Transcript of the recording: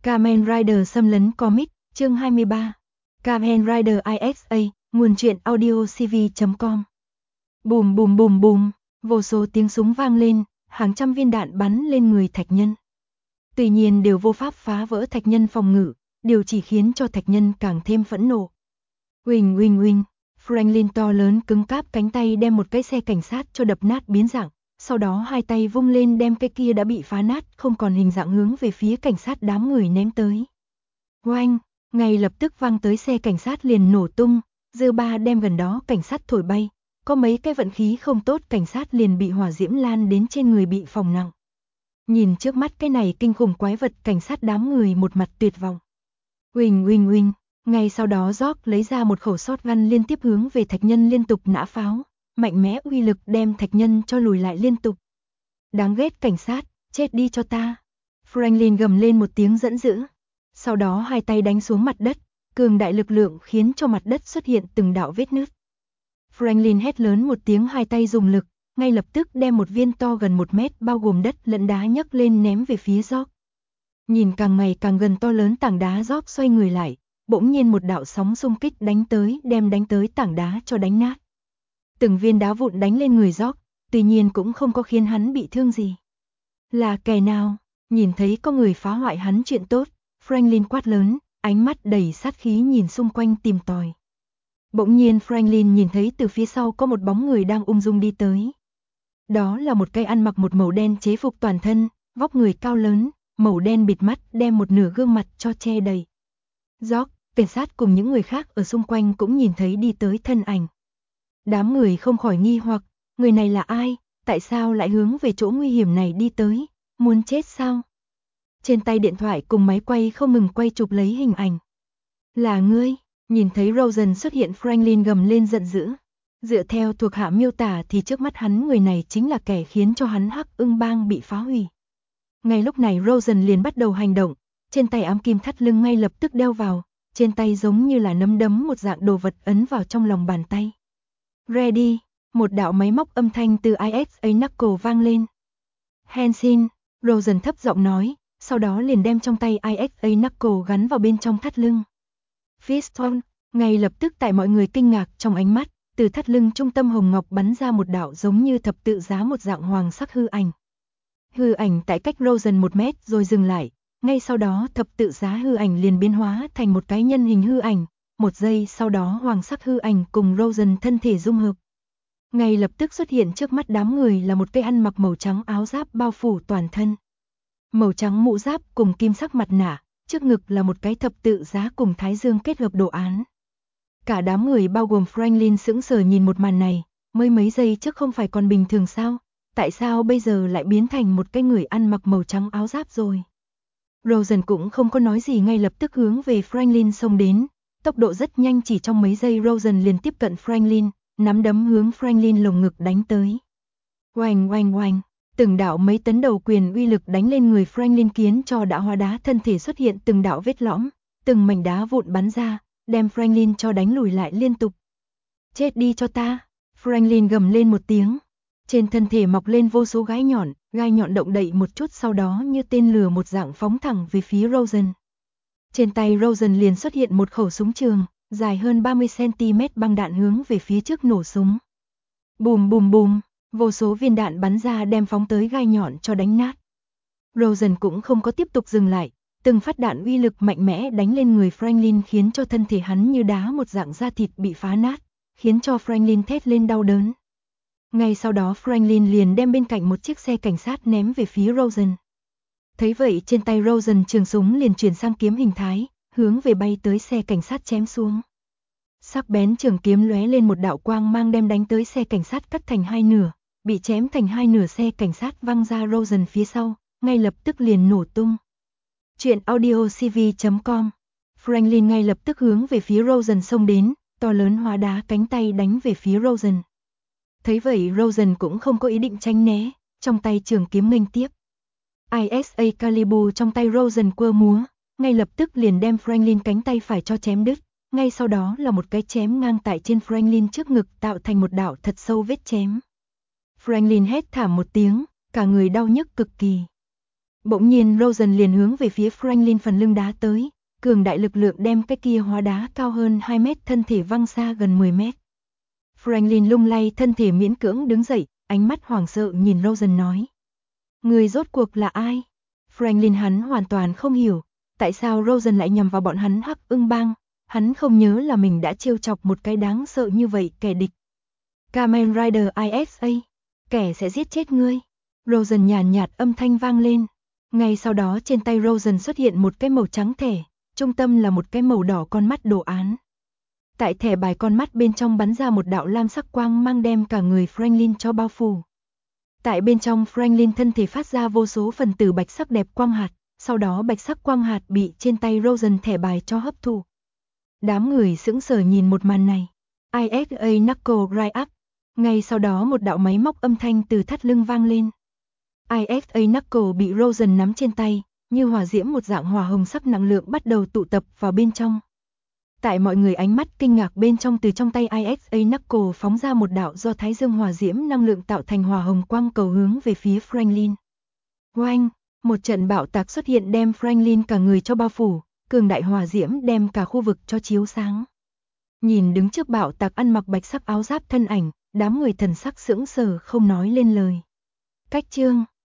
Kamen Rider xâm lấn comic, chương 23. Kamen Rider ISA, nguồn truyện audio cv.com. Bùm bùm bùm bùm, vô số tiếng súng vang lên, hàng trăm viên đạn bắn lên người Thạch Nhân. Tuy nhiên đều vô pháp phá vỡ Thạch Nhân phòng ngự, điều chỉ khiến cho Thạch Nhân càng thêm phẫn nộ. Uỳnh uỳnh uỳnh, Franklin to lớn cứng cáp cánh tay đem một cái xe cảnh sát cho đập nát biến dạng, sau đó hai tay vung lên đem cái kia đã bị phá nát không còn hình dạng hướng về phía cảnh sát đám người ném tới. Oanh, ngay lập tức vang tới xe cảnh sát liền nổ tung, dư ba đem gần đó cảnh sát thổi bay, có mấy cái vận khí không tốt cảnh sát liền bị hỏa diễm lan đến trên người bị phỏng nặng. Nhìn trước mắt cái này kinh khủng quái vật cảnh sát đám người một mặt tuyệt vọng. Uỳnh uỳnh uỳnh, ngay sau đó George lấy ra một khẩu shotgun liên tiếp hướng về Thạch Nhân liên tục nã pháo, mạnh mẽ uy lực đem Thạch Nhân cho lùi lại liên tục. Đáng ghét cảnh sát, chết đi cho ta. Franklin gầm lên một tiếng giận dữ. Sau đó hai tay đánh xuống mặt đất, cường đại lực lượng khiến cho mặt đất xuất hiện từng đạo vết nứt. Franklin hét lớn một tiếng hai tay dùng lực, ngay lập tức đem một viên to gần 1 mét bao gồm đất lẫn đá nhấc lên ném về phía George. Nhìn càng ngày càng gần to lớn tảng đá George xoay người lại, bỗng nhiên một đạo sóng xung kích đánh tới đem đánh tới tảng đá cho đánh nát. Từng viên đá vụn đánh lên người George, tuy nhiên cũng không có khiến hắn bị thương gì. Là kẻ nào? Nhìn thấy có người phá hoại hắn chuyện tốt, Franklin quát lớn, ánh mắt đầy sát khí nhìn xung quanh tìm tòi. Bỗng nhiên Franklin nhìn thấy từ phía sau có một bóng người đang ung dung đi tới. Đó là một cây ăn mặc một màu đen chế phục toàn thân, vóc người cao lớn, màu đen bịt mắt đem một nửa gương mặt cho che đầy. George, cảnh sát cùng những người khác ở xung quanh cũng nhìn thấy đi tới thân ảnh. Đám người không khỏi nghi hoặc, người này là ai, tại sao lại hướng về chỗ nguy hiểm này đi tới, muốn chết sao? Trên tay điện thoại cùng máy quay không ngừng quay chụp lấy hình ảnh. Là ngươi, nhìn thấy Rosen xuất hiện Franklin gầm lên giận dữ. Dựa theo thuộc hạ miêu tả thì trước mắt hắn người này chính là kẻ khiến cho hắn Hắc Ưng Bang bị phá hủy. Ngay lúc này Rosen liền bắt đầu hành động, trên tay ám kim thắt lưng ngay lập tức đeo vào, trên tay giống như là nắm đấm một dạng đồ vật ấn vào trong lòng bàn tay. Ready, một đạo máy móc âm thanh từ ISA Knuckle vang lên. Henshin, Rosen thấp giọng nói, sau đó liền đem trong tay ISA Knuckle gắn vào bên trong thắt lưng. Fiston, ngay lập tức tại mọi người kinh ngạc trong ánh mắt, từ thắt lưng trung tâm hồng ngọc bắn ra một đạo giống như thập tự giá một dạng hoàng sắc hư ảnh. Hư ảnh tại cách Rosen 1 mét rồi dừng lại, ngay sau đó thập tự giá hư ảnh liền biến hóa thành một cái nhân hình hư ảnh, 1 giây sau đó hoàng sắc hư ảnh cùng Rosen thân thể dung hợp. Ngay lập tức xuất hiện trước mắt đám người là một cây ăn mặc màu trắng áo giáp bao phủ toàn thân. Màu trắng mũ giáp cùng kim sắc mặt nạ, trước ngực là một cái thập tự giá cùng thái dương kết hợp đồ án. Cả đám người bao gồm Franklin sững sờ nhìn một màn này, mấy giây trước không phải còn bình thường sao, tại sao bây giờ lại biến thành một cái người ăn mặc màu trắng áo giáp rồi. Rosen cũng không có nói gì ngay lập tức hướng về Franklin xông đến, tốc độ rất nhanh chỉ trong mấy giây Rosen liền tiếp cận Franklin, nắm đấm hướng Franklin lồng ngực đánh tới. Oanh oanh oanh, từng đạo mấy tấn đầu quyền uy lực đánh lên người Franklin khiến cho đã hóa đá thân thể xuất hiện từng đạo vết lõm, từng mảnh đá vụn bắn ra, đem Franklin cho đánh lùi lại liên tục. Chết đi cho ta, Franklin gầm lên một tiếng. Trên thân thể mọc lên vô số gai nhọn động đậy một chút sau đó như tên lửa một dạng phóng thẳng về phía Rosen. Trên tay Rosen liền xuất hiện một khẩu súng trường, dài hơn 30cm băng đạn hướng về phía trước nổ súng. Bùm bùm bùm, vô số viên đạn bắn ra đem phóng tới gai nhọn cho đánh nát. Rosen cũng không có tiếp tục dừng lại, từng phát đạn uy lực mạnh mẽ đánh lên người Franklin khiến cho thân thể hắn như đá một dạng da thịt bị phá nát, khiến cho Franklin thét lên đau đớn. Ngay sau đó Franklin liền đem bên cạnh một chiếc xe cảnh sát ném về phía Rosen. Thấy vậy trên tay Rosen trường súng liền chuyển sang kiếm hình thái, hướng về bay tới xe cảnh sát chém xuống. Sắc bén trường kiếm lóe lên một đạo quang mang đem đánh tới xe cảnh sát cắt thành hai nửa, bị chém thành hai nửa xe cảnh sát văng ra Rosen phía sau, ngay lập tức liền nổ tung. Chuyện audio cv.com. Franklin ngay lập tức hướng về phía Rosen xông đến, to lớn hóa đá cánh tay đánh về phía Rosen. Thấy vậy Rosen cũng không có ý định tránh né, trong tay trường kiếm nghênh tiếp. ISA Caliber trong tay Rosen quơ múa, ngay lập tức liền đem Franklin cánh tay phải cho chém đứt, ngay sau đó là một cái chém ngang tại trên Franklin trước ngực tạo thành một đạo thật sâu vết chém. Franklin hét thảm một tiếng, cả người đau nhức cực kỳ. Bỗng nhiên Rosen liền hướng về phía Franklin phần lưng đá tới, cường đại lực lượng đem cái kia hóa đá cao hơn 2 mét thân thể văng xa gần 10 mét. Franklin lung lay thân thể miễn cưỡng đứng dậy, ánh mắt hoảng sợ nhìn Rosen nói. Người rốt cuộc là ai? Franklin hắn hoàn toàn không hiểu, tại sao Rosen lại nhằm vào bọn hắn Hắc Ưng Bang, hắn không nhớ là mình đã trêu chọc một cái đáng sợ như vậy kẻ địch. Kamen Rider ISA, kẻ sẽ giết chết ngươi. Rosen nhàn nhạt âm thanh vang lên. Ngay sau đó trên tay Rosen xuất hiện một cái màu trắng thẻ, trung tâm là một cái màu đỏ con mắt đồ án. Tại thẻ bài con mắt bên trong bắn ra một đạo lam sắc quang mang đem cả người Franklin cho bao phủ. Tại bên trong Franklin thân thể phát ra vô số phần tử bạch sắc đẹp quang hạt, sau đó bạch sắc quang hạt bị trên tay Rosen thẻ bài cho hấp thụ. Đám người sững sờ nhìn một màn này. ISA Knuckle Rise Up. Ngay sau đó một đạo máy móc âm thanh từ thắt lưng vang lên. ISA Knuckle bị Rosen nắm trên tay, như hỏa diễm một dạng hỏa hồng sắc năng lượng bắt đầu tụ tập vào bên trong. Tại mọi người ánh mắt kinh ngạc bên trong từ trong tay ISA Knuckle phóng ra một đạo do thái dương hỏa diễm năng lượng tạo thành hỏa hồng quang cầu hướng về phía Franklin. Oanh, một trận bạo tạc xuất hiện đem Franklin cả người cho bao phủ, cường đại hỏa diễm đem cả khu vực cho chiếu sáng. Nhìn đứng trước bạo tạc ăn mặc bạch sắc áo giáp thân ảnh, đám người thần sắc sững sờ không nói lên lời. Cách chương